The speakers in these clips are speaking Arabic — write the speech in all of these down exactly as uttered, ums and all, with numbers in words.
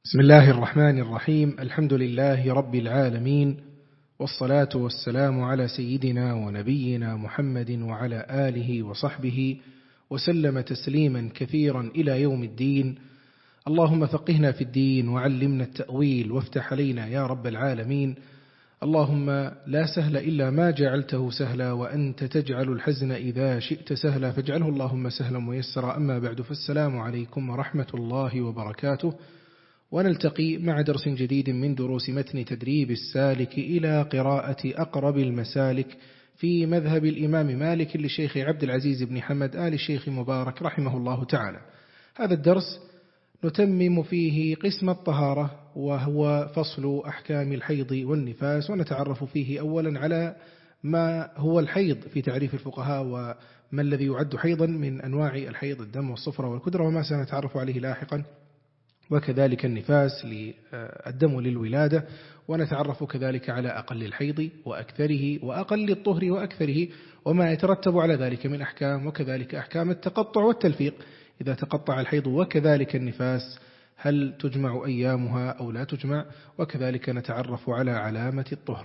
بسم الله الرحمن الرحيم. الحمد لله رب العالمين، والصلاة والسلام على سيدنا ونبينا محمد وعلى آله وصحبه وسلم تسليما كثيرا إلى يوم الدين. اللهم فقهنا في الدين وعلمنا التأويل وافتح علينا يا رب العالمين. اللهم لا سهل إلا ما جعلته سهلا، وأنت تجعل الحزن إذا شئت سهلا، فاجعله اللهم سهلا ميسرا. أما بعد، فالسلام عليكم ورحمة الله وبركاته، ونلتقي مع درس جديد من دروس متن تدريب السالك إلى قراءة أقرب المسالك في مذهب الإمام مالك للشيخ عبد العزيز بن حمد آل الشيخ مبارك رحمه الله تعالى. هذا الدرس نتمم فيه قسم الطهارة، وهو فصل أحكام الحيض والنفاس، ونتعرف فيه أولا على ما هو الحيض في تعريف الفقهاء، وما الذي يعد حيضا من أنواع الحيض: الدم والصفرة والكدرة، وما سنتعرف عليه لاحقا، وكذلك النفاس الدم للولادة، ونتعرف كذلك على أقل الحيض وأكثره، وأقل الطهر وأكثره، وما يترتب على ذلك من أحكام، وكذلك أحكام التقطع والتلفيق إذا تقطع الحيض، وكذلك النفاس هل تجمع أيامها أو لا تجمع، وكذلك نتعرف على علامة الطهر.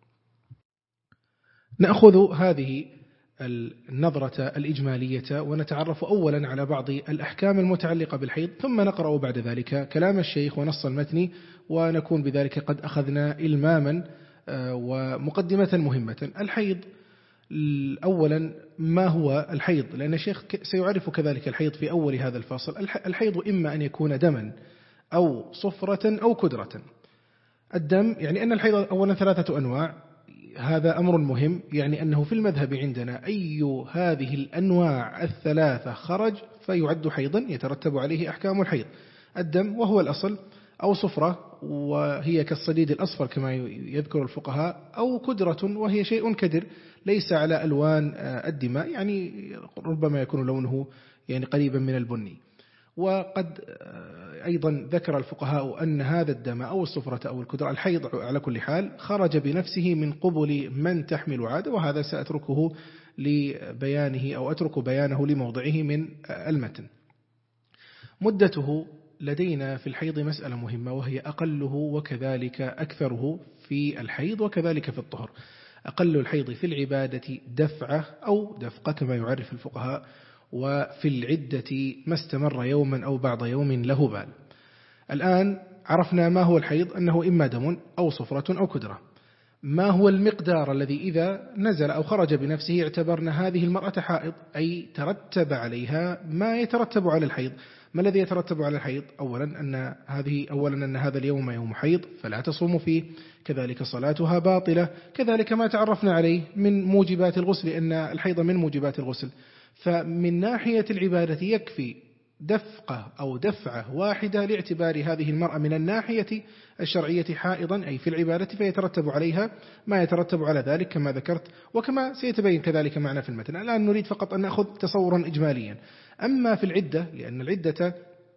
نأخذ هذه النظرة الإجمالية ونتعرف أولا على بعض الأحكام المتعلقة بالحيض، ثم نقرأ بعد ذلك كلام الشيخ ونص المتن، ونكون بذلك قد أخذنا إلماما ومقدمة مهمة. الحيض أولا، ما هو الحيض؟ لأن الشيخ سيعرف كذلك الحيض في أول هذا الفصل. الحيض إما أن يكون دما أو صفرة أو كدرة. الدم يعني أن الحيض أولا ثلاثة أنواع، هذا أمر مهم، يعني أنه في المذهب عندنا أي هذه الأنواع الثلاثة خرج فيعد حيضا يترتب عليه أحكام الحيض: الدم وهو الأصل، أو صفرة وهي كالصديد الأصفر كما يذكر الفقهاء، أو كدرة وهي شيء كدر ليس على ألوان الدماء، يعني ربما يكون لونه يعني قريبا من البني. وقد أيضا ذكر الفقهاء أن هذا الدم أو الصفرة أو الكدرة الحيض على كل حال خرج بنفسه من قبل من تحمل عادة، وهذا سأتركه لبيانه أو أترك بيانه لموضعه من المتن. مدته لدينا في الحيض مسألة مهمة، وهي أقله وكذلك أكثره في الحيض وكذلك في الطهر. أقل الحيض في العبادة دفعة أو دفقة كما يعرف الفقهاء، وفي العدة ما استمر يوما أو بعض يوم له بال. الآن عرفنا ما هو الحيض، أنه إما دم أو صفرة أو كدرة. ما هو المقدار الذي إذا نزل أو خرج بنفسه اعتبرنا هذه المرأة حائض، أي ترتب عليها ما يترتب على الحيض؟ ما الذي يترتب على الحيض؟ أولا أن هذه أولا أن هذا اليوم يوم حيض فلا تصوم فيه، كذلك صلاتها باطلة، كذلك ما تعرفنا عليه من موجبات الغسل، أن الحيض من موجبات الغسل. فمن ناحية العبادة يكفي دفقة أو دفعة واحدة لاعتبار هذه المرأة من الناحية الشرعية حائضا، أي في العبادة، فيترتب عليها ما يترتب على ذلك كما ذكرت، وكما سيتبين كذلك معنا في المتن. الآن نريد فقط أن نأخذ تصورا إجماليا. أما في العدة، لأن العدة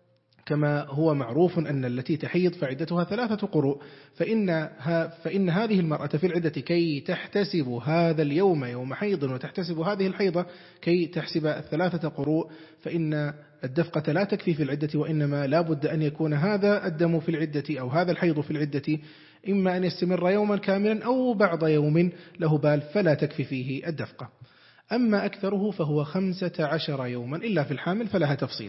كما هو معروف أن التي تحيض فعدتها ثلاثة قروء، فإنها فإن هذه المرأة في العدة كي تحتسب هذا اليوم يوم حيض وتحتسب هذه الحيضة كي تحسب الثلاثة قروء، فإن الدفقة لا تكفي في العدة، وإنما لا بد أن يكون هذا الدم في العدة أو هذا الحيض في العدة إما أن يستمر يوما كاملا أو بعض يوم له بال، فلا تكفي فيه الدفقة. أما أكثره فهو خمسة عشر يوما، إلا في الحامل فلها تفصيل.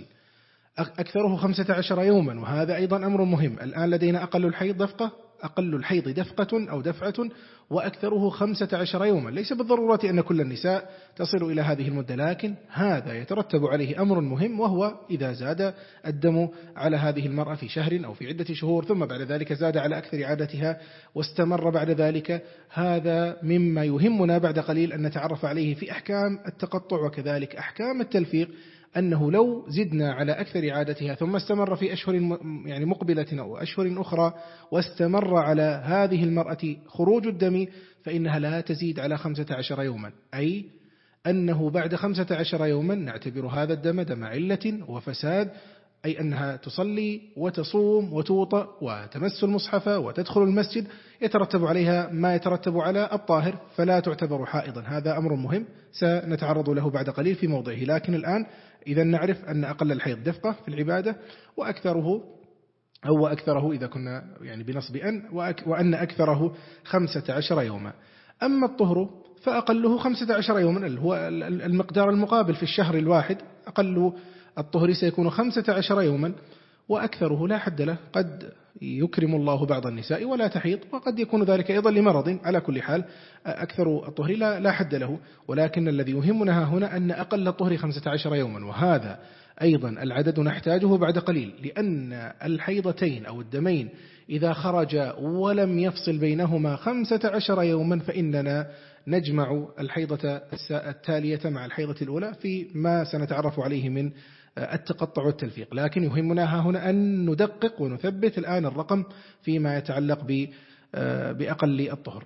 أكثره خمسة عشر يوما، وهذا أيضا أمر مهم. الآن لدينا أقل الحيض دفقة أقل الحيض دفقة أو دفعة، وأكثره خمسة عشر يوما. ليس بالضرورة أن كل النساء تصل إلى هذه المدة، لكن هذا يترتب عليه أمر مهم، وهو إذا زاد الدم على هذه المرأة في شهر أو في عدة شهور، ثم بعد ذلك زاد على أكثر عادتها واستمر بعد ذلك، هذا مما يهمنا بعد قليل أن نتعرف عليه في أحكام التقطع وكذلك أحكام التلفيق، أنه لو زدنا على أكثر عادتها ثم استمر في أشهر يعني مقبلة أو أشهر أخرى واستمر على هذه المرأة خروج الدم، فإنها لا تزيد على خمسة عشر يوما، أي أنه بعد خمسة عشر يوما نعتبر هذا الدم دم علة وفساد، أي أنها تصلي وتصوم وتوطأ وتمس المصحف وتدخل المسجد، يترتب عليها ما يترتب على الطاهر، فلا تعتبر حائضا. هذا أمر مهم سنتعرض له بعد قليل في موضعه، لكن الآن إذا نعرف أن أقل الحيض دفقة في العبادة، وأكثره أو أكثره إذا كنا يعني بنصب أن، وأن أكثره خمسة عشر يوما. أما الطهر فأقله خمسة عشر يوما، اللي هو المقدار المقابل في الشهر الواحد، أقل الطهر سيكون خمسة عشر يوما، وأكثره لا حد له، قد يكرم الله بعض النساء ولا تحيض، وقد يكون ذلك أيضا لمرض. على كل حال أكثر الطهر لا, لا حد له، ولكن الذي يهمنا هنا أن أقل الطهر خمسة عشر يوما، وهذا أيضا العدد نحتاجه بعد قليل، لأن الحيضتين أو الدمين إذا خرج ولم يفصل بينهما خمسة عشر يوما فإننا نجمع الحيضة التالية مع الحيضة الأولى في ما سنتعرف عليه من التقطع والتلفيق. لكن يهمنا هنا أن ندقق ونثبت الآن الرقم فيما يتعلق بأقل الطهر.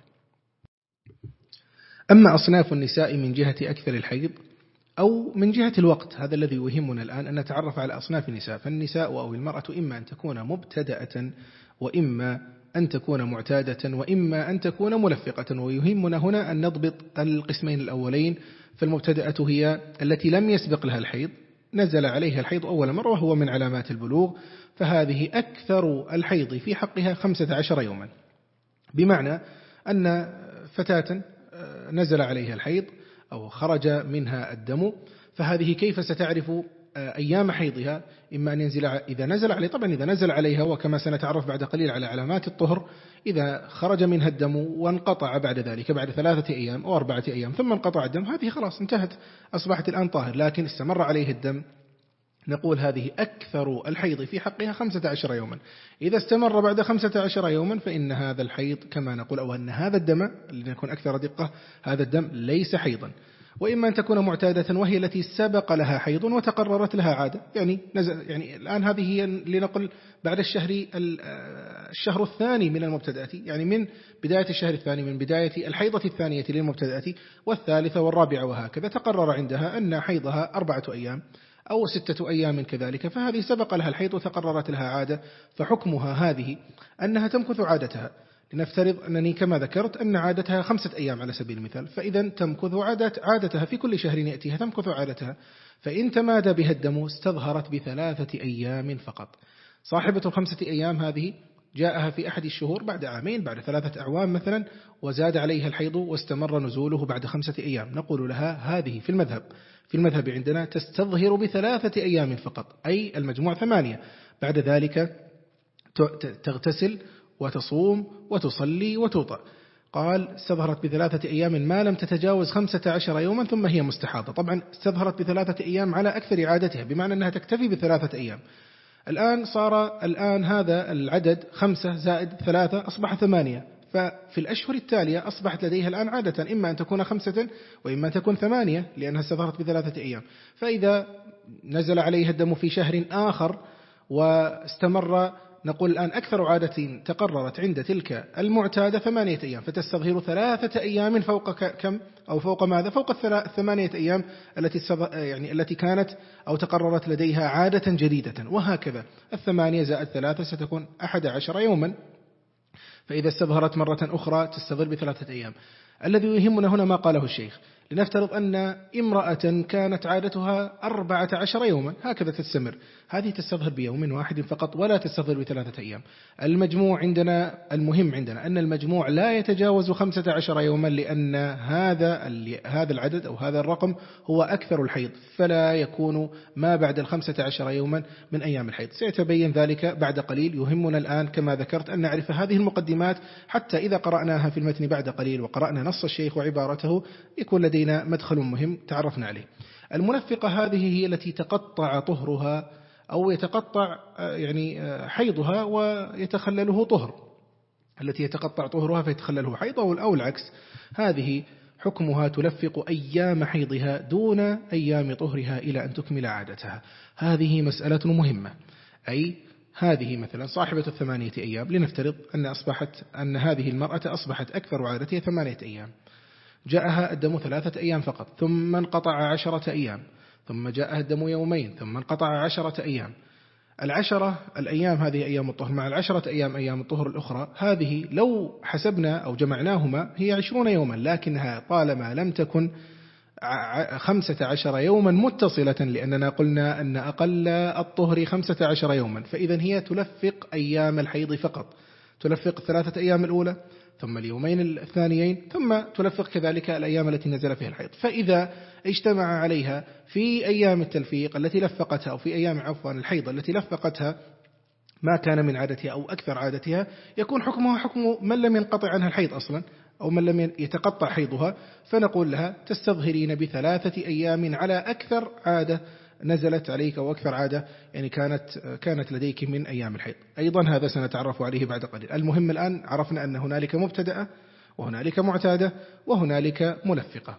أما أصناف النساء من جهة أكثر الحيض أو من جهة الوقت، هذا الذي يهمنا الآن أن نتعرف على أصناف النساء. فالنساء أو المرأة إما أن تكون مبتدأة، وإما أن تكون معتادة، وإما أن تكون ملفقة. ويهمنا هنا أن نضبط القسمين الأولين. فالمبتدأة هي التي لم يسبق لها الحيض، نزل عليها الحيض أول مرة وهو من علامات البلوغ، فهذه أكثر الحيض في حقها خمسة عشر يوما. بمعنى أن فتاة نزل عليها الحيض أو خرج منها الدم، فهذه كيف ستعرف أيام حيضها؟ إما أن ينزل إذا نزل عليه، طبعا إذا نزل عليها، وكما سنتعرف بعد قليل على علامات الطهر، إذا خرج منها الدم وانقطع بعد ذلك بعد ثلاثة أيام أو أربعة أيام ثم انقطع الدم، هذه خلاص انتهت، أصبحت الآن طاهر. لكن استمر عليه الدم، نقول هذه أكثر الحيض في حقها خمسة عشر يوما. إذا استمر بعد خمسة عشر يوما فإن هذا الحيض كما نقول، أو أن هذا الدم، لنكون أكثر دقة، هذا الدم ليس حيضا. وإما أن تكون معتادة وهي التي سبق لها حيض وتقررت لها عادة، يعني نزل يعني الآن هذه هي لنقل بعد الشهر الشهر الثاني من المبتدأة، يعني من بداية الشهر الثاني، من بداية الحيضة الثانية للمبتدأة، والثالثة والرابعة وهكذا، تقرر عندها أن حيضها أربعة أيام أو ستة أيام كذلك، فهذه سبق لها الحيض وتقررت لها عادة، فحكمها هذه أنها تمكث عادتها. لنفترض أنني كما ذكرت أن عادتها خمسة أيام على سبيل المثال، فإذا تمكث عادتها في كل شهر يأتيها تمكث عادتها. فإن تمادى بها الدم استظهرت بثلاثة أيام فقط. صاحبة الخمسة أيام هذه جاءها في أحد الشهور بعد عامين، بعد ثلاثة أعوام مثلا، وزاد عليها الحيض واستمر نزوله بعد خمسة أيام، نقول لها هذه في المذهب في المذهب عندنا تستظهر بثلاثة أيام فقط، أي المجموع ثمانية. بعد ذلك تغتسل وتصوم وتصلي وتوطأ. قال استظهرت بثلاثة أيام ما لم تتجاوز خمسة عشر يوما ثم هي مستحاضة. طبعا استظهرت بثلاثة أيام على أكثر عادتها، بمعنى أنها تكتفي بثلاثة أيام. الآن صار الآن هذا العدد خمسة زائد ثلاثة أصبح ثمانية، ففي الأشهر التالية أصبحت لديها الآن عادة إما أن تكون خمسة وإما أن تكون ثمانية، لأنها استظهرت بثلاثة أيام. فإذا نزل عليها الدم في شهر آخر واستمر، نقول الآن أكثر عادة تقررت عند تلك المعتادة ثمانية أيام، فتستظهر ثلاثة أيام فوق كم أو فوق ماذا؟ فوق الثمانية أيام التي يعني التي كانت أو تقررت لديها عادة جديدة، وهكذا الثمانية زائد ثلاثة ستكون أحد عشر يوما. فإذا استظهرت مرة أخرى تستظهر بثلاثة أيام. الذي يهمنا هنا ما قاله الشيخ، لنفترض أن امرأة كانت عادتها أربعة عشر يوما، هكذا تستمر، هذه تستظهر بيوم واحد فقط ولا تستظهر بثلاثة أيام. المجموع عندنا، المهم عندنا أن المجموع لا يتجاوز خمسة عشر يوما، لأن هذا هذا العدد أو هذا الرقم هو أكثر الحيض، فلا يكون ما بعد الخمسة عشر يوما من أيام الحيض. سيتبين ذلك بعد قليل. يهمنا الآن كما ذكرت أن نعرف هذه المقدمات، حتى إذا قرأناها في المتن بعد قليل وقرأنا نص الشيخ وعبارته يكون لدينا مدخل مهم تعرفنا عليه. الملفقة هذه هي التي تقطع طهرها أو يتقطع يعني حيضها ويتخلله طهر، التي يتقطع طهرها فيتخلله حيض، أو العكس. هذه حكمها تلفق أيام حيضها دون أيام طهرها إلى أن تكمل عادتها. هذه مسألة مهمة. أي هذه مثلا صاحبة الثمانية أيام، لنفترض أن أصبحت أن هذه المرأة أصبحت أكثر عادتها ثمانية أيام، جاءها الدم ثلاثة أيام فقط، ثم انقطع عشرة أيام، ثم جاءها الدم يومين، ثم انقطع عشرة أيام. العشرة الأيام هذه أيام الطهر مع العشرة أيام أيام الطهر الأخرى، هذه لو حسبنا أو جمعناهما هي عشرون يوما، لكنها طالما لم تكن خمسة عشر يوما متصلة، لأننا قلنا أن أقل الطهر خمسة عشر يوما، فإذا هي تلفق أيام الحيض فقط، تلفق ثلاثة أيام الأولى ثم اليومين الثانيين ثم تلفق كذلك الأيام التي نزل فيها الحيض. فإذا اجتمع عليها في أيام التلفيق التي لفقتها، أو في أيام عفوا الحيض التي لفقتها ما كان من عادتها أو أكثر عادتها، يكون حكمها حكم من لم ينقطع عنها الحيض أصلا، أو من لم يتقطع حيضها، فنقول لها تستظهرين بثلاثة أيام على أكثر عادة نزلت عليك، أو أكثر عادة يعني كانت كانت لديك من أيام الحيض. أيضا هذا سنتعرف عليه بعد قليل. المهم الآن عرفنا أن هنالك مبتدأة وهنالك معتادة وهنالك ملفقة.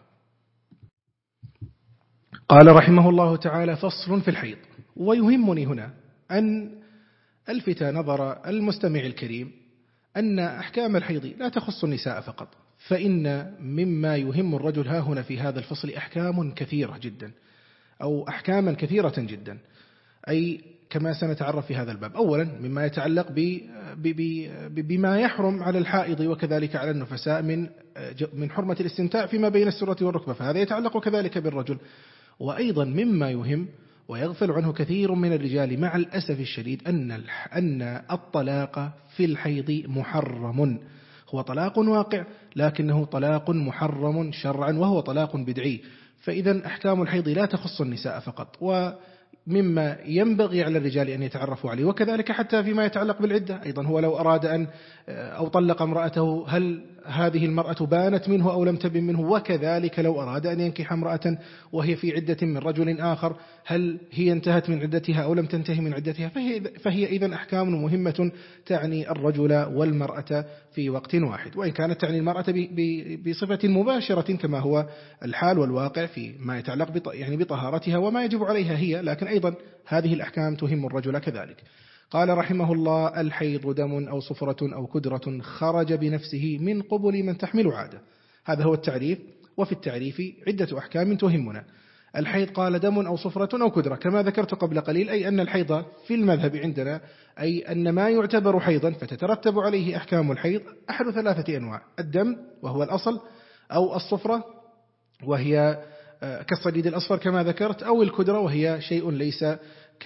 قال رحمه الله تعالى: فصل في الحيض. ويهمني هنا أن ألفت نظر المستمع الكريم أن أحكام الحيض لا تخص النساء فقط، فإن مما يهم الرجل ها هنا في هذا الفصل أحكام كثيرة جدا، أو أحكاما كثيرة جدا، أي كما سنتعرف في هذا الباب. أولا مما يتعلق بما يحرم على الحائض وكذلك على النفساء من من حرمة الاستمتاع فيما بين السرة والركبة، فهذا يتعلق كذلك بالرجل. وأيضا مما يهم ويغفل عنه كثير من الرجال مع الأسف الشديد أن أن الطلاق في الحيض محرم، هو طلاق واقع لكنه طلاق محرم شرعا، وهو طلاق بدعي. فإذا أحكام الحيض لا تخص النساء فقط، ومما ينبغي على الرجال أن يتعرفوا عليه، وكذلك حتى فيما يتعلق بالعدة أيضا. هو لو أراد أن أو طلق امرأته، هل هذه المرأة بانت منه أو لم تبن منه؟ وكذلك لو أراد أن ينكح امرأة وهي في عدة من رجل آخر، هل هي انتهت من عدتها أو لم تنتهي من عدتها؟ فهي, فهي إذن أحكام مهمة تعني الرجل والمرأة في وقت واحد، وإن كانت تعني المرأة بصفة مباشرة كما هو الحال والواقع في ما يتعلق يعني بطهارتها وما يجب عليها هي، لكن أيضا هذه الأحكام تهم الرجل كذلك. قال رحمه الله: الحيض دم أو صفرة أو كدرة خرج بنفسه من قبل من تحمل عادة. هذا هو التعريف، وفي التعريف عدة أحكام تهمنا. الحيض قال دم أو صفرة أو كدرة، كما ذكرت قبل قليل، أي أن الحيض في المذهب عندنا أي أن ما يعتبر حيضا فتترتب عليه أحكام الحيض أحد ثلاثة أنواع: الدم وهو الأصل، أو الصفرة وهي كالصديد الأصفر كما ذكرت، أو الكدرة وهي شيء ليس ك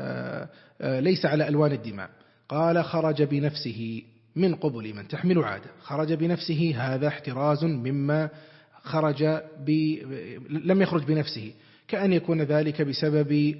ليس على ألوان الدماء. قال: خرج بنفسه من قبل من تحمل عادة. خرج بنفسه هذا احتراز مما خرج ب... لم يخرج بنفسه، كأن يكون ذلك بسبب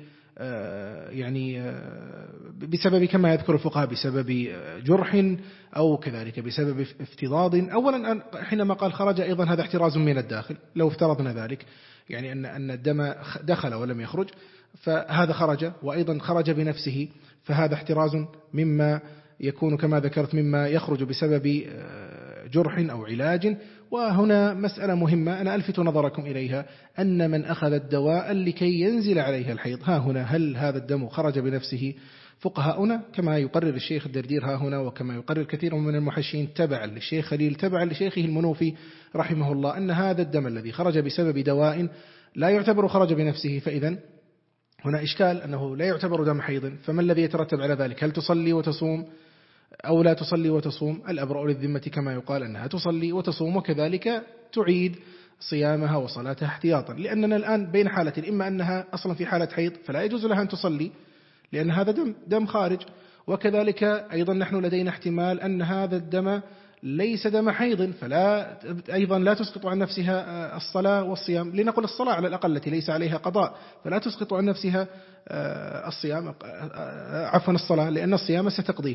يعني بسبب كما يذكر الفقهاء بسبب جرح أو كذلك بسبب افتضاض. أولا حينما قال خرج أيضا هذا احتراز من الداخل، لو افترضنا ذلك يعني أن أن الدم دخل ولم يخرج، فهذا خرج، وأيضا خرج بنفسه، فهذا احتراز مما يكون كما ذكرت مما يخرج بسبب جرح أو علاج. وهنا مسألة مهمة أنا ألفت نظركم إليها، أن من أخذ الدواء لكي ينزل عليها الحيض، ها هنا هل هذا الدم خرج بنفسه؟ فقهاؤنا كما يقرر الشيخ الدردير ها هنا، وكما يقرر كثير من المحشين تبعا للشيخ خليل تبعا لشيخه المنوفي رحمه الله، أن هذا الدم الذي خرج بسبب دواء لا يعتبر خرج بنفسه. فإذا هنا إشكال أنه لا يعتبر دم حيض، فما الذي يترتب على ذلك؟ هل تصلي وتصوم أو لا تصلي وتصوم؟ الأبرأ للذمة كما يقال أنها تصلي وتصوم، وكذلك تعيد صيامها وصلاتها احتياطا، لأننا الآن بين حالة: إما أنها أصلا في حالة حيض فلا يجوز لها أن تصلي لأن هذا دم, دم خارج، وكذلك أيضا نحن لدينا احتمال أن هذا الدم ليس دم حيض، فلا أيضا لا تسقط عن نفسها الصلاة والصيام، لنقل الصلاة على الأقل التي ليس عليها قضاء، فلا تسقط عن نفسها الصيام عفوا الصلاة، لأن الصيام ستقضيه.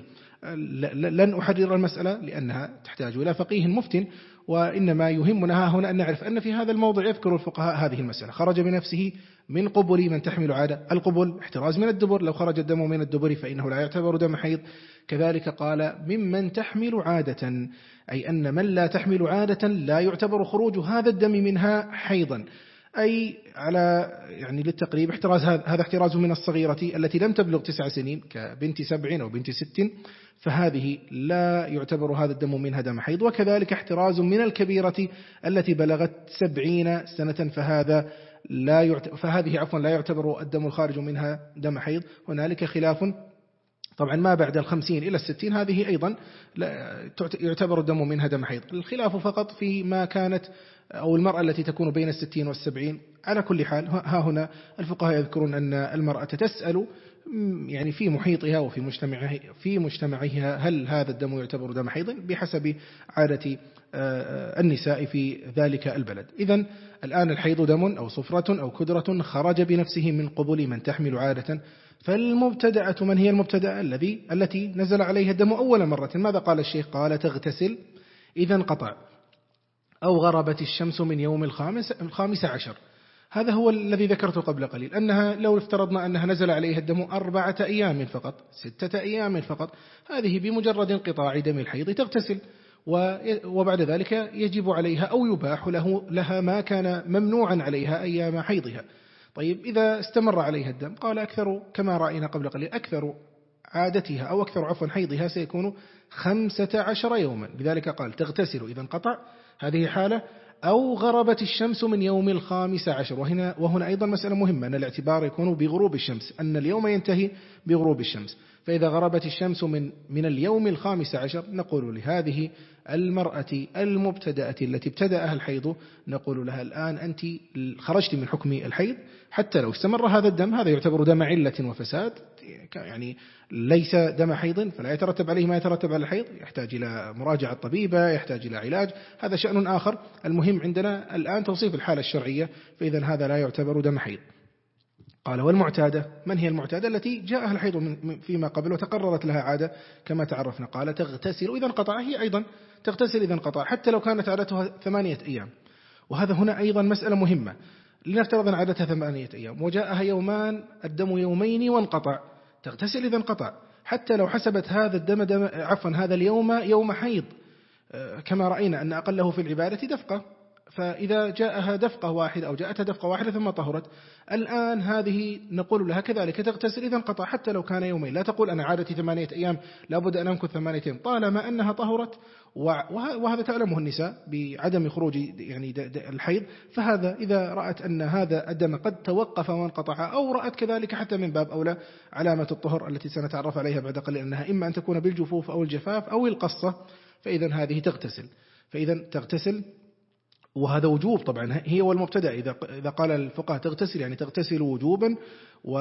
لن أحرر المسألة لأنها تحتاج إلى فقيه مفتن، وإنما يهمنا هنا أن نعرف أن في هذا الموضع يذكر الفقهاء هذه المسألة: خرج بنفسه من قبل من تحمل عادة. القبل احتراز من الدبر، لو خرج الدم من الدبر فإنه لا يعتبر دم حيض. كذلك قال: ممن تحمل عادة، أي أن من لا تحمل عادة لا يعتبر خروج هذا الدم منها حيضا، أي على يعني للتقريب احتراز، هذا احتراز من الصغيرة التي لم تبلغ تسع سنين كبنت سبع أو بنت ست، فهذه لا يعتبر هذا الدم منها دم حيض. وكذلك احتراز من الكبيرة التي بلغت سبعين سنة، فهذا لا يعتبر فهذه عفوا لا يعتبر الدم الخارج منها دم حيض. هنالك خلاف طبعا ما بعد الخمسين إلى الستين هذه أيضا يعتبر الدم منها دم حيض. الخلاف فقط في ما كانت أو المرأة التي تكون بين الستين والسبعين. على كل حال ها هنا الفقهاء يذكرون أن المرأة تسأل يعني في محيطها وفي مجتمعها في مجتمعها هل هذا الدم يعتبر دم حيض بحسب عادة النساء في ذلك البلد. إذن الآن الحيض دم أو صفرة أو كدرة خرج بنفسه من قبل من تحمل عادة. فالمبتدأة من هي المبتدأة؟ الذي التي نزل عليها الدم أول مرة. ماذا قال الشيخ؟ قال تغتسل إذا انقطع أو غربت الشمس من يوم الخامس الخامس عشر. هذا هو الذي ذكرته قبل قليل، أنها لو افترضنا أنها نزل عليها الدم أربعة أيام فقط، ستة أيام فقط، هذه بمجرد انقطاع دم الحيض تغتسل، وبعد ذلك يجب عليها أو يباح له لها ما كان ممنوعا عليها أيام حيضها. طيب إذا استمر عليها الدم، قال أكثر كما رأينا قبل قليل أكثر عادتها أو أكثر عفوا حيضها سيكون خمسة عشر يوما. لذلك قال تغتسل إذا انقطع، هذه حالة، أو غربت الشمس من يوم الخامس عشر. وهنا, وهنا أيضا مسألة مهمة، أن الاعتبار يكون بغروب الشمس، أن اليوم ينتهي بغروب الشمس. فإذا غربت الشمس من, من اليوم الخامس عشر، نقول لهذه المرأة المبتدأة التي ابتدأها الحيض، نقول لها الآن أنت خرجت من حكم الحيض، حتى لو استمر هذا الدم، هذا يعتبر دم علة وفساد، يعني ليس دم حيض، فلا يترتب عليه ما يترتب على الحيض، يحتاج إلى مراجعة طبيبة، يحتاج إلى علاج، هذا شأن آخر. المهم عندنا الآن توصيف الحالة الشرعية، فإذا هذا لا يعتبر دم حيض. قال والمعتادة، من هي المعتادة؟ التي جاءها الحيض من فيما قبل وتقررت لها عادة كما تعرفنا. قال تغتسل إذا انقطع، هي أيضا تغتسل إذا انقطع حتى لو كانت عادتها ثمانية أيام. وهذا هنا أيضا مسألة مهمة، لنفترض أن عادتها ثمانية أيام وجاءها يومان الدم يومين وانقطع، تغتسل إذا انقطع حتى لو حسبت هذا الدم دم عفوا هذا اليوم يوم حيض، كما رأينا أن أقله في العبادة دفقة. فإذا جاءها دفقة واحدة أو جاءتها دفقة واحدة ثم طهرت، الآن هذه نقول لها كذلك تغتسل إذا انقطع حتى لو كان يومين. لا تقول أنا عادتي ثمانية أيام لابد أن أمكث ثمانية أيام، طالما أنها طهرت، وهذا تعلمه النساء بعدم خروج يعني الحيض. فهذا إذا رأت أن هذا الدم قد توقف وانقطع، أو رأت كذلك حتى من باب أولى علامة الطهر التي سنتعرف عليها بعد قليل، أنها إما أن تكون بالجفوف أو الجفاف أو القصة، فإذا هذه تغتسل. فإذا تغتسل، وهذا وجوب طبعا، هي والمبتدأ. إذا إذا قال الفقهاء تغتسل يعني تغتسل وجوبا، و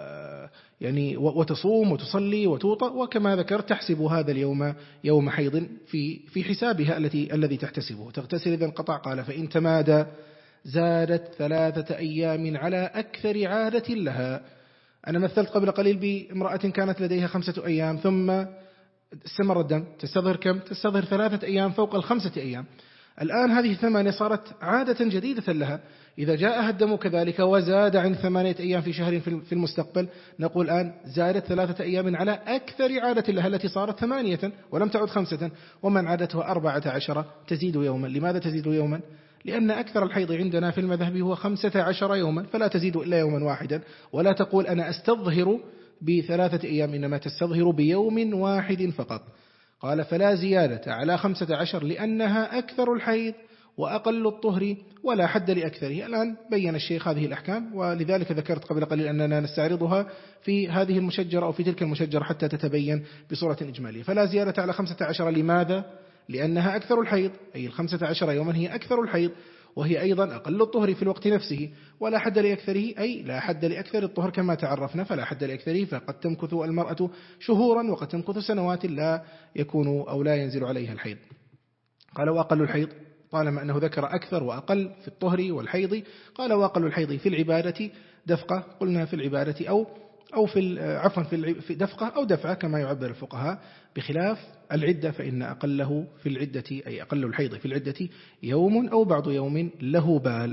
يعني وتصوم وتصلي وتوطأ، وكما ذكر تحسب هذا اليوم يوم حيض في في حسابها التي الذي تحتسبه. تغتسل إذا انقطع، قال فإن تمادى زادت ثلاثة أيام على أكثر عادة لها. أنا مثلت قبل قليل بامرأة كانت لديها خمسة أيام ثم استمر الدم، تستظهر كم؟ تستظهر ثلاثة أيام فوق الخمسة أيام. الآن هذه ثمانية صارت عادة جديدة لها. إذا جاءها الدم كذلك وزاد عن ثمانية أيام في شهر في المستقبل، نقول الآن زادت ثلاثة أيام على أكثر عادة لها التي صارت ثمانية ولم تعد خمسة. ومن عادته أربعة عشر تزيد يوما. لماذا تزيد يوما؟ لأن أكثر الحيض عندنا في المذهب هو خمسة عشر يوما، فلا تزيد إلا يوما واحدا. ولا تقول أنا أستظهر بثلاثة أيام، إنما تستظهر بيوم واحد فقط. قال فلا زيادة على خمسة عشر لأنها أكثر الحيض وأقل الطهر ولا حد لأكثره. الآن بين الشيخ هذه الأحكام، ولذلك ذكرت قبل قليل أننا نستعرضها في هذه المشجرة أو في تلك المشجرة حتى تتبين بصورة إجمالية. فلا زيادة على خمسة عشر. لماذا؟ لأنها أكثر الحيض، أي الخمسة عشر يوما هي أكثر الحيض، وهي أيضا أقل الطهر في الوقت نفسه. ولا حد لأكثره، أي لا حد لأكثر الطهر كما تعرفنا. فلا حد لأكثره، فقد تمكث المرأة شهورا وقد تمكث سنوات لا يكون أو لا ينزل عليها الحيض. قال وأقل الحيض، طالما أنه ذكر أكثر وأقل في الطهر والحيض، قال وأقل الحيض في العبادة دفقة. قلنا في العبادة أو أو في عفوا في دفقة أو دفعة كما يعبر الفقهاء، بخلاف العدة فإن أقله في العدة أي أقل الحيض في العدة يوم أو بعض يوم له بال.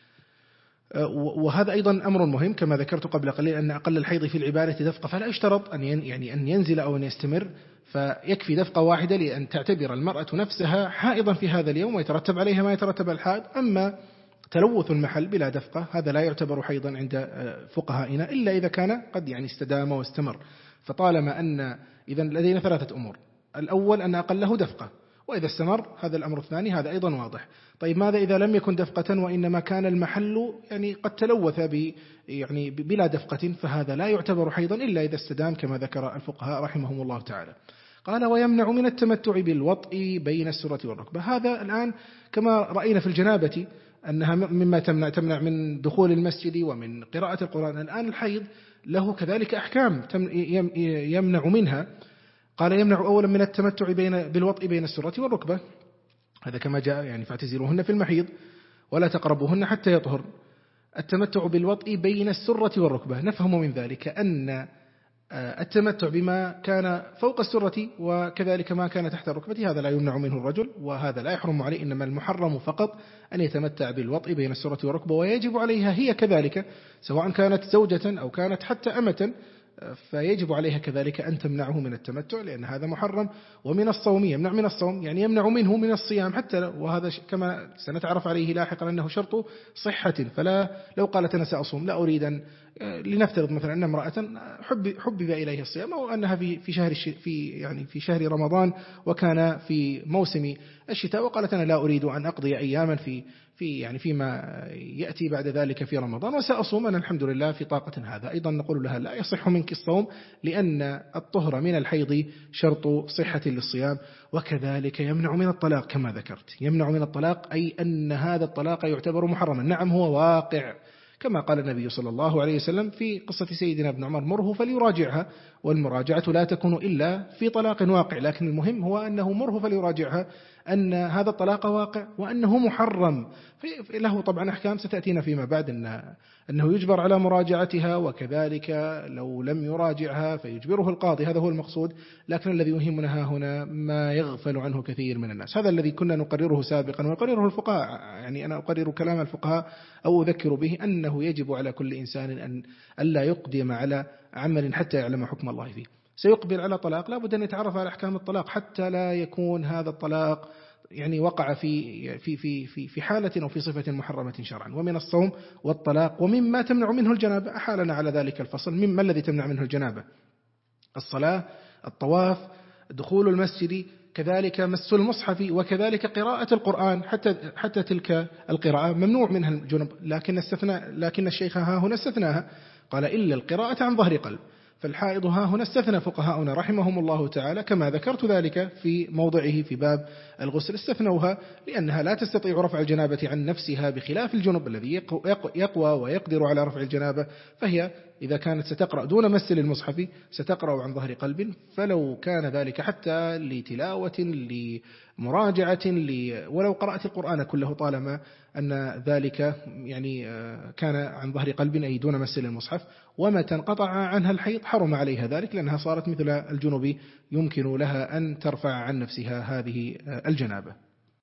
وهذا أيضا أمر مهم كما ذكرت قبل قليل، أن أقل الحيض في العبادة دفقة، فلا يشترط أن يعني أن ينزل أو أن يستمر، فيكفي دفقة واحدة لأن تعتبر المرأة نفسها حائضا في هذا اليوم ويترتب عليها ما يترتب على الحائض. أما تلوث المحل بلا دفقة هذا لا يعتبر حيضا عند فقهائنا إلا إذا كان قد يعني استدام واستمر. فطالما أن إذا لدينا ثلاثة أمور: الأول أن أقله دفقة، وإذا استمر هذا الأمر الثاني، هذا أيضا واضح. طيب ماذا إذا لم يكن دفقة وإنما كان المحل يعني قد تلوث ب يعني بلا دفقة، فهذا لا يعتبر حيضا إلا إذا استدام كما ذكر الفقهاء رحمهم الله تعالى. قال ويمنع من التمتع بالوطء بين السرة والركبة. هذا الآن كما رأينا في الجنابة أنها مما تمنع تمنع من دخول المسجد ومن قراءة القرآن، الآن الحيض له كذلك أحكام يمنع منها. قال يمنع أولا من التمتع بين بالوطء بين السرة والركبة، هذا كما جاء يعني فاعتزلوهن في المحيض ولا تقربوهن حتى يطهر. التمتع بالوطء بين السرة والركبة نفهم من ذلك أن التمتع بما كان فوق السرة وكذلك ما كان تحت الركبة هذا لا يمنع منه الرجل، وهذا لا يحرم عليه، إنما المحرم فقط أن يتمتع بالوطء بين السرة والركبة، ويجب عليها هي كذلك سواء كانت زوجة أو كانت حتى أمة، فيجب عليها كذلك أن تمنعه من التمتع لأن هذا محرم. ومن الصوم يمنع من الصوم، يعني يمنع منه من الصيام حتى، وهذا كما سنتعرف عليه لاحقا أنه شرط صحة. فلا لو قالت أنا سأصوم لا أريد أن لنفترض مثلا أن امرأة حب حبب إليها الصيام أو أنها في في شهر في يعني في شهر رمضان وكان في موسم الشتاء وقالت أنا لا أريد أن أقضي أياما في في يعني فيما يأتي بعد ذلك في رمضان وسأصوم أنا الحمد لله في طاقة، هذا أيضا نقول لها لا يصح منك الصوم لأن الطهر من الحيض شرط صحة للصيام. وكذلك يمنع من الطلاق كما ذكرت، يمنع من الطلاق أي أن هذا الطلاق يعتبر محرما. نعم هو واقع كما قال النبي صلى الله عليه وسلم في قصة سيدنا ابن عمر مره فليراجعها، والمراجعة لا تكون إلا في طلاق واقع، لكن المهم هو أنه مره فليراجعها، أن هذا الطلاق واقع وأنه محرم. له طبعا أحكام ستأتينا فيما بعد أن أنه يجبر على مراجعتها، وكذلك لو لم يراجعها فيجبره القاضي، هذا هو المقصود. لكن الذي يهمنا هنا ما يغفل عنه كثير من الناس، هذا الذي كنا نقرره سابقا ويقرره الفقهاء، يعني أنا أقرر كلام الفقهاء أو أذكر به أنه يجب على كل إنسان أن ألا يقدم على عمل حتى يعلم حكم الله فيه. سيقبل على طلاق لا بد أن يتعرف على أحكام الطلاق حتى لا يكون هذا الطلاق يعني وقع في في في في في حالة أو في صفة محرمة شرعا. ومن الصوم والطلاق ومما تمنع منه الجنابة أحالنا على ذلك الفصل. مما الذي تمنع منه الجنابة؟ الصلاة، الطواف، دخول المسجد، كذلك مس المصحف، وكذلك قراءة القرآن، حتى حتى تلك القراءة ممنوع منها الجنب، لكن استثناء لكن الشيخ ها هنا استثناها، قال إلا القراءة عن ظهر قلب. فالحائض ها هنا استثنى فقهاؤنا رحمهم الله تعالى كما ذكرت ذلك في موضعه في باب الغسل، استثنوها لأنها لا تستطيع رفع الجنابة عن نفسها بخلاف الجنب الذي يقوى ويقدر على رفع الجنابة، فهي إذا كانت ستقرأ دون مس للمصحف ستقرأ عن ظهر قلب، فلو كان ذلك حتى لتلاوة لمراجعة ولو قرأت القرآن كله طالما أن ذلك يعني كان عن ظهر قلب أي دون مس للمصحف. ومتى انقطع عنها الحيض حرم عليها ذلك لأنها صارت مثل الجنوب يمكن لها أن ترفع عن نفسها هذه الجنابة.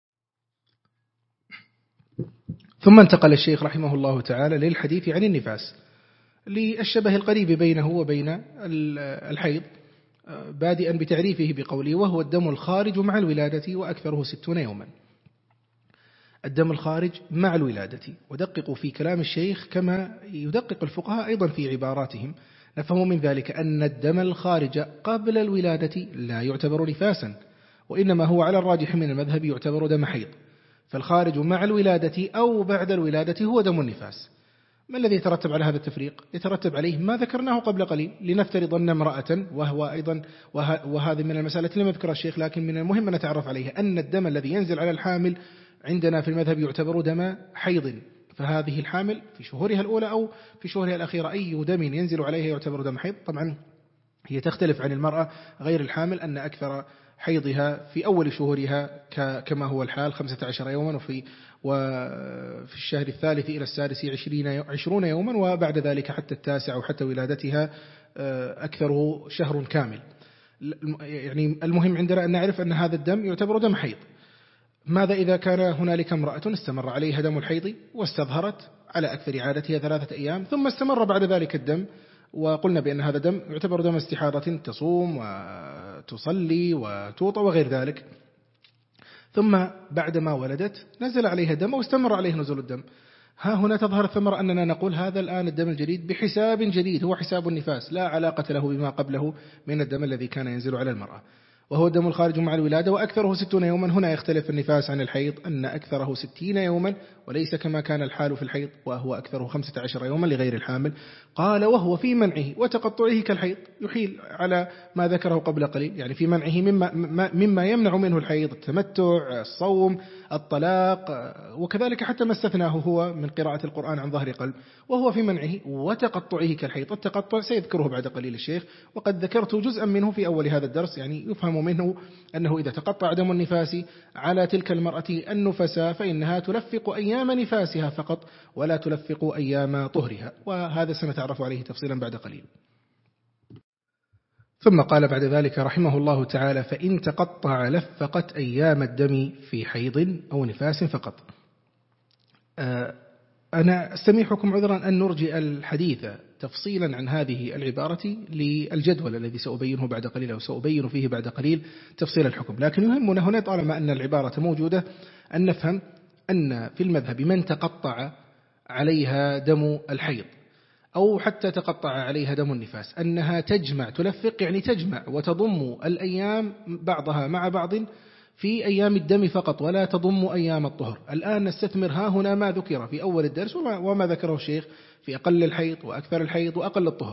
ثم انتقل الشيخ رحمه الله تعالى للحديث عن النفاس للشبه القريب بينه وبين الحيض، بادئا بتعريفه بقوله وهو الدم الخارج مع الولادة وأكثره ستون يوما. الدم الخارج مع الولادة، ودققوا في كلام الشيخ كما يدقق الفقهاء أيضا في عباراتهم. نفهم من ذلك أن الدم الخارج قبل الولادة لا يعتبر نفاسا، وإنما هو على الراجح من المذهب يعتبر دم حيض. فالخارج مع الولادة أو بعد الولادة هو دم النفاس. ما الذي يترتب على هذا التفريق؟ يترتب عليه ما ذكرناه قبل قليل. لنفترض أن امرأة، وهو أيضا وه وهذه من المسألة التي لم يذكرها الشيخ لكن من المهم أن نتعرف عليها، أن الدم الذي ينزل على الحامل عندنا في المذهب يعتبر دم حيض. فهذه الحامل في شهورها الأولى أو في شهورها الأخيرة أي دم ينزل عليها يعتبر دم حيض. طبعا هي تختلف عن المرأة غير الحامل أن أكثر حيضها في أول شهورها كما هو الحال خمسة عشر يوما، وفي وفي الشهر الثالث إلى السادس عشرون يوما، وبعد ذلك حتى التاسع أو حتى ولادتها أكثره شهر كامل. يعني المهم عندنا أن نعرف أن هذا الدم يعتبر دم حيض. ماذا إذا كان هنالك امرأة استمر عليها دم الحيض واستظهرت على أكثر عادتها ثلاثة أيام ثم استمر بعد ذلك الدم، وقلنا بأن هذا دم يعتبر دم استحاضة تصوم وتصلي وتوطى وغير ذلك، ثم بعدما ولدت نزل عليها دم واستمر عليه نزول الدم. ها هنا تظهر الثمرة أننا نقول هذا الآن الدم الجديد بحساب جديد هو حساب النفاس لا علاقة له بما قبله من الدم الذي كان ينزل على المرأة. وهو الدم الخارج مع الولادة وأكثره ستون يوما. هنا يختلف النفاس عن الحيض أن أكثره ستين يوما وليس كما كان الحال في الحيض وهو أكثره خمسة عشر يوما لغير الحامل. قال وهو في منعه وتقطعه كالحيض، يحيل على ما ذكره قبل قليل، يعني في منعه مما, مما يمنع منه الحيض، التمتع، الصوم، الطلاق، وكذلك حتى ما استثناه هو من قراءة القرآن عن ظهر قلب. وهو في منعه وتقطعه كالحيض. التقطع سيذكره بعد قليل الشيخ، وقد ذكرت جزءا منه في أول هذا الدرس. يعني يفهم منه أنه إذا تقطع دم النفاس على تلك المرأة النفساء فإنها تلفق أيام نفاسها فقط ولا تلفق أيام طهرها، وهذا سنتعرف عليه تفصيلا بعد قليل. ثم قال بعد ذلك رحمه الله تعالى: فإن تقطع لفقت أيام الدم في حيض أو نفاس فقط. أنا أستميحكم عذرا أن نرجئ الحديث تفصيلا عن هذه العبارة للجدول الذي سأبينه بعد قليل، أو سأبين فيه بعد قليل تفصيل الحكم. لكن يهمنا هنا طالما أن العبارة موجودة أن نفهم أن في المذهب من تقطع عليها دم الحيض أو حتى تقطع عليها دم النفاس أنها تجمع، تلفق يعني تجمع وتضم الأيام بعضها مع بعض في أيام الدم فقط ولا تضم أيام الطهر. الآن نستثمر ها هنا ما ذكر في أول الدرس وما, وما ذكره الشيخ في أقل الحيض وأكثر الحيض وأقل الطهر.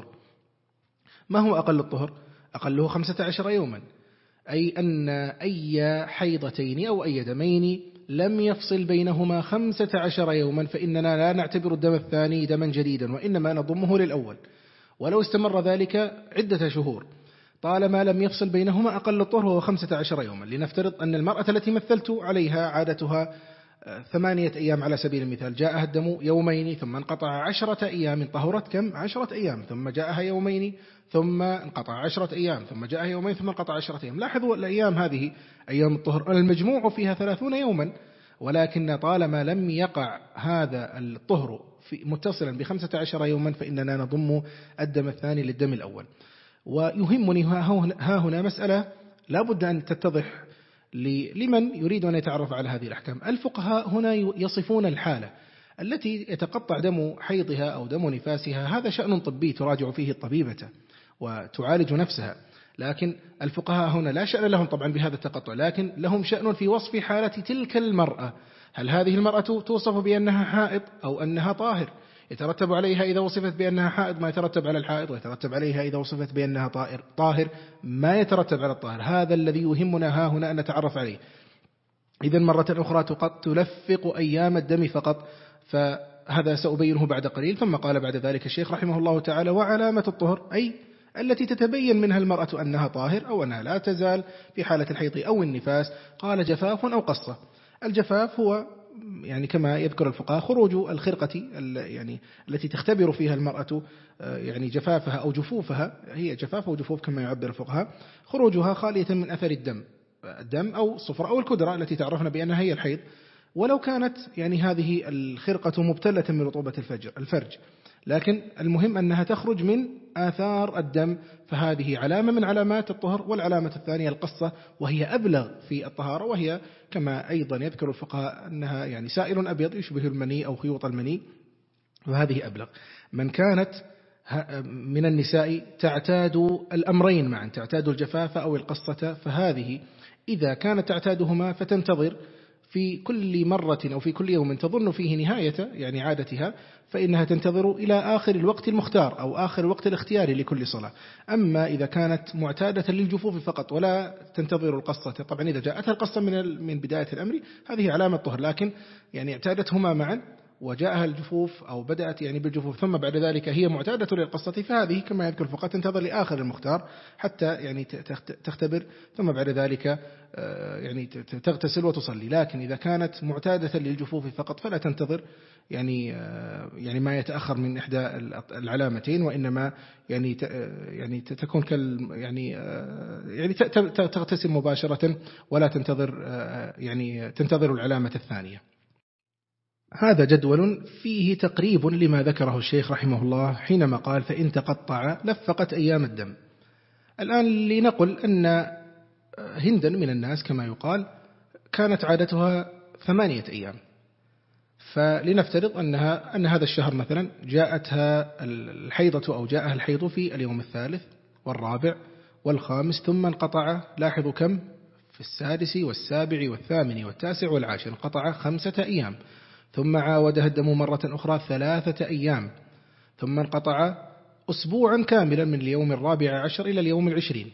ما هو أقل الطهر؟ أقله خمسة عشر يوما، أي أن أي حيضتين أو أي دمين لم يفصل بينهما خمسة عشر يوما فإننا لا نعتبر الدم الثاني دما جديدا وإنما نضمه للأول، ولو استمر ذلك عدة شهور طالما لم يفصل بينهما أقل الطهر وهو خمسة عشر يوما. لنفترض أن المرأة التي مثلت عليها عادتها ثمانية أيام على سبيل المثال، جاءها الدم يومين ثم انقطع عشرة أيام، طهرت كم؟ عشرة أيام، ثم جاءها يومين ثم انقطع عشرة أيام، ثم جاءها يومين ثم انقطع عشرة أيام. لاحظوا الأيام هذه أيام الطهر المجموع فيها ثلاثون يوما، ولكن طالما لم يقع هذا الطهر متصلا بخمسة عشر يوما فإننا نضم الدم الثاني للدم الأول. ويهمني ها هنا مسألة لا بد أن تتضح لمن يريد أن يتعرف على هذه الأحكام. الفقهاء هنا يصفون الحالة التي يتقطع دم حيضها أو دم نفاسها، هذا شأن طبي تراجع فيه الطبيبة وتعالج نفسها، لكن الفقهاء هنا لا شأن لهم طبعا بهذا التقطع، لكن لهم شأن في وصف حالة تلك المرأة. هل هذه المرأة توصف بأنها حائض أو أنها طاهر؟ يترتب عليها إذا وصفت بأنها حائض ما يترتب على الحائض، ويترتب عليها إذا وصفت بأنها طاهر طاهر ما يترتب على الطاهر. هذا الذي يهمنا ها هنا أن نتعرف عليه. إذن مرة أخرى تلفق أيام الدم فقط، فهذا سأبينه بعد قليل. ثم قال بعد ذلك الشيخ رحمه الله تعالى: وعلامة الطهر أي التي تتبين منها المرأة أنها طاهر أو أنها لا تزال في حالة الحيض أو النفاس. قال: جفاف أو قصة. الجفاف هو يعني كما يذكر الفقهاء خروج الخرقة يعني التي تختبر فيها المرأة يعني جفافها أو جفوفها، هي جفاف أو جفوف كما يعبر الفقهاء، خروجها خالية من أثر الدم الدم أو الصفرة أو الكدرة التي تعرفنا بأنها هي الحيض، ولو كانت يعني هذه الخرقة مبتلة من رطوبة الفجر الفرج، لكن المهم أنها تخرج من آثار الدم، فهذه علامة من علامات الطهر. والعلامة الثانية القصة، وهي أبلغ في الطهارة، وهي كما أيضا يذكر الفقهاء أنها يعني سائل أبيض يشبه المني أو خيوط المني، وهذه أبلغ. من كانت من النساء تعتاد الأمرين معا، تعتاد الجفاف أو القصة، فهذه إذا كانت تعتادهما فتنتظر في كل مرة أو في كل يوم تظن فيه نهاية يعني عادتها، فإنها تنتظر إلى آخر الوقت المختار أو آخر الوقت الاختياري لكل صلاة. أما إذا كانت معتادة للجفوف فقط ولا تنتظر القصة، طبعا إذا جاءتها القصة من من بداية الأمر هذه علامة طهر، لكن يعني اعتادتهما معا وجاءها الجفوف أو بدأت يعني بالجفوف ثم بعد ذلك هي معتادة للقصة، فهذه كما يذكر فقط تنتظر لآخر المختار حتى يعني تختبر ثم بعد ذلك يعني تغتسل وتصلي. لكن إذا كانت معتادة للجفوف فقط فلا تنتظر يعني يعني ما يتأخر من إحدى العلامتين، وإنما يعني يعني تكون كال يعني يعني تغتسل مباشرة ولا تنتظر يعني تنتظر العلامة الثانية. هذا جدول فيه تقريب لما ذكره الشيخ رحمه الله حينما قال: فإن تقطع لفقت أيام الدم. الآن لنقل أن هندا من الناس كما يقال كانت عادتها ثمانية أيام، فلنفترض أنها أن هذا الشهر مثلا جاءتها الحيضة أو جاءها الحيض في اليوم الثالث والرابع والخامس، ثم انقطع، لاحظوا كم في السادس والسابع والثامن والتاسع والعاشر، انقطع خمسة أيام، ثم عاودها الدم مرة أخرى ثلاثة أيام، ثم انقطع أسبوعا كاملا من اليوم الرابع عشر إلى اليوم العشرين،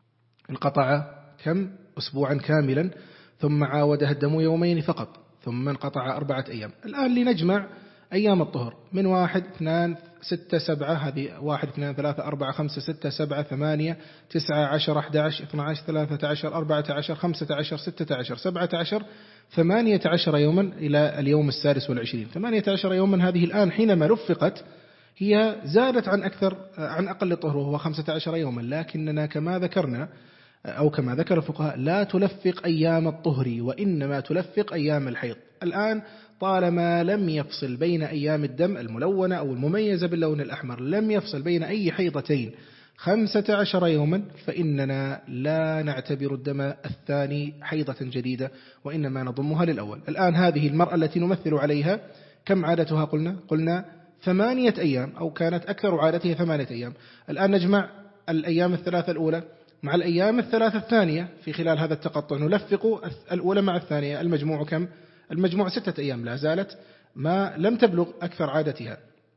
انقطع كم أسبوعا كاملا، ثم عاودها الدم يومين فقط، ثم انقطع أربعة أيام. الآن لنجمع أيام الطهر من واحد اثنان ستة سبعة، هذه واحد اثنان ثلاثة أربعة خمسة ستة سبعة ثمانية تسعة عشر أحد عشر اثنا عشر ثلاثة عشر أربعة عشر خمسة عشر ستة عشر سبعة عشر ثمانية عشر يوما إلى اليوم السادس والعشرين. ثمانية عشر يوما هذه الآن حينما لفقت هي زادت عن أكثر عن أقل طهر وهو خمسة عشر يوما، لكننا كما ذكرنا أو كما ذكر الفقهاء لا تلفق أيام الطهر وإنما تلفق أيام الحيض. الآن طالما لم يفصل بين أيام الدم الملونة أو المميزة باللون الأحمر، لم يفصل بين أي حيضتين خمسة عشر يوما، فإننا لا نعتبر الدم الثاني حيضة جديدة وإنما نضمها للأول. الآن هذه المرأة التي نمثل عليها كم عادتها؟ قلنا قلنا ثمانية أيام، أو كانت أكثر عادتها ثمانية أيام. الآن نجمع الأيام الثلاثة الأولى مع الأيام الثلاثة الثانية في خلال هذا التقطع، نلفق الأولى مع الثانية، المجموع كم؟ المجموع ستة أيام، لا زالت ما لم تبلغ أكثر عادتها.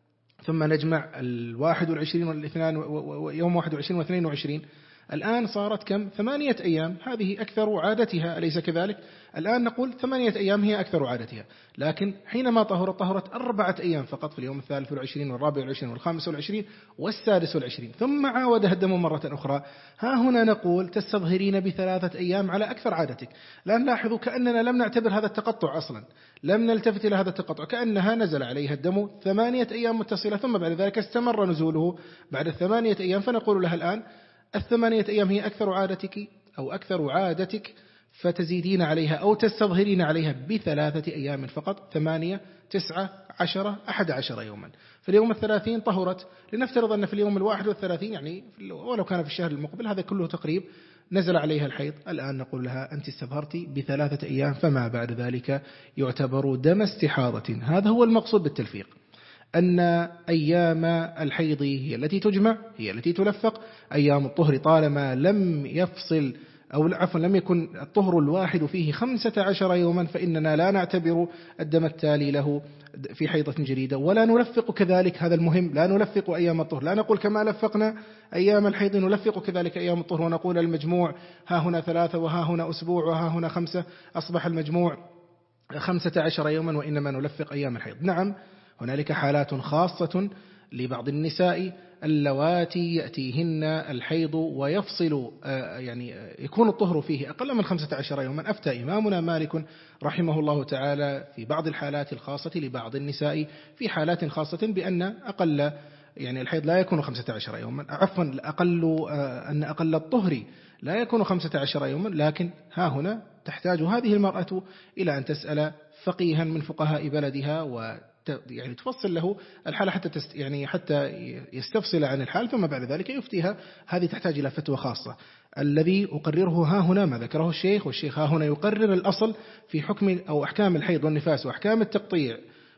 ثم نجمع الواحد والعشرين والاثنان ويوم واحد وعشرين واثنين وعشرين، الآن صارت كم؟ ثمانية أيام، هذه أكثر عادتها، أليس كذلك؟ الآن نقول ثمانية أيام هي أكثر عادتها، لكن حينما طهرت طهرت أربعة أيام فقط في اليوم الثالث والعشرين والرابع والعشرين والخامس والعشرين والسادس والعشرين، ثم عاودها الدم مرة أخرى. ها هنا نقول تستظهرين بثلاثة أيام على أكثر عادتك. الآن لاحظوا كأننا لم نعتبر هذا التقطع أصلا، لم نلتفت إلى هذا التقطع، كأنها نزل عليها الدم ثمانية أيام متصلة، ثم بعد ذلك استمر نزوله بعد الثمانية أيام، فنقول لها الآن الثمانية أيام هي أكثر عادتك أو أكثر عادتك، فتزيدين عليها أو تستظهرين عليها بثلاثة أيام فقط، ثمانية تسعة عشرة أحد عشر يوما. في اليوم الثلاثين طهرت، لنفترض أن في اليوم الواحد والثلاثين يعني ولو كان في الشهر المقبل هذا كله تقريب نزل عليها الحيض، الآن نقول لها أنت استظهرت بثلاثة أيام، فما بعد ذلك يعتبر دم استحاضة. هذا هو المقصود بالتلفيق، أن أيام الحيض هي التي تجمع، هي التي تلفق. أيام الطهر طالما لم يفصل أو عفوا لم يكن الطهر الواحد فيه خمسة عشر يوما، فإننا لا نعتبر الدم التالي له في حيضة جديدة، ولا نلفق كذلك. هذا المهم، لا نلفق أيام الطهر، لا نقول كما لفقنا أيام الحيض نلفق كذلك أيام الطهر ونقول المجموع ها هنا ثلاثة وها هنا أسبوع وها هنا خمسة، أصبح المجموع خمسة عشر يوما، وإنما نلفق أيام الحيض. نعم هنالك حالات خاصة لبعض النساء اللواتي يأتيهن الحيض ويفصل يعني يكون الطهر فيه أقل من خمسة عشر يوما. أفتى إمامنا مالك رحمه الله تعالى في بعض الحالات الخاصة لبعض النساء في حالات خاصة بأن أقل يعني الحيض لا يكون خمسة عشر يوما، عفوا أقل أن أقل الطهر لا يكون خمسة عشر يوما، لكن ها هنا تحتاج هذه المرأة إلى أن تسأل فقيها من فقهاء بلدها و يعني تفصل له الحالة حتى تست يعني حتى يستفصل عن الحال، ثم بعد ذلك يفتيها. هذه تحتاج إلى فتوى خاصة. الذي أقرره ها هنا ما ذكره الشيخ، والشيخ ها هنا يقرر الأصل في حكم أو أحكام الحيض والنفاس وأحكام التقطيع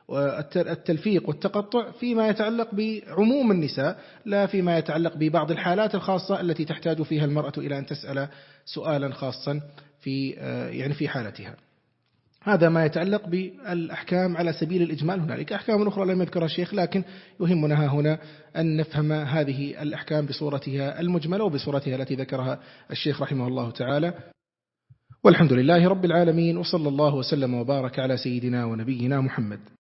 والتلفيق والتقطع فيما يتعلق بعموم النساء، لا فيما يتعلق ببعض الحالات الخاصة التي تحتاج فيها المرأة إلى أن تسأل سؤالا خاصا في يعني في حالتها. هذا ما يتعلق بالأحكام على سبيل الإجمال. هنالك أحكام أخرى لم يذكرها الشيخ، لكن يهمنا هنا أن نفهم هذه الأحكام بصورتها المجملة وبصورتها التي ذكرها الشيخ رحمه الله تعالى. والحمد لله رب العالمين، وصلى الله وسلم وبارك على سيدنا ونبينا محمد.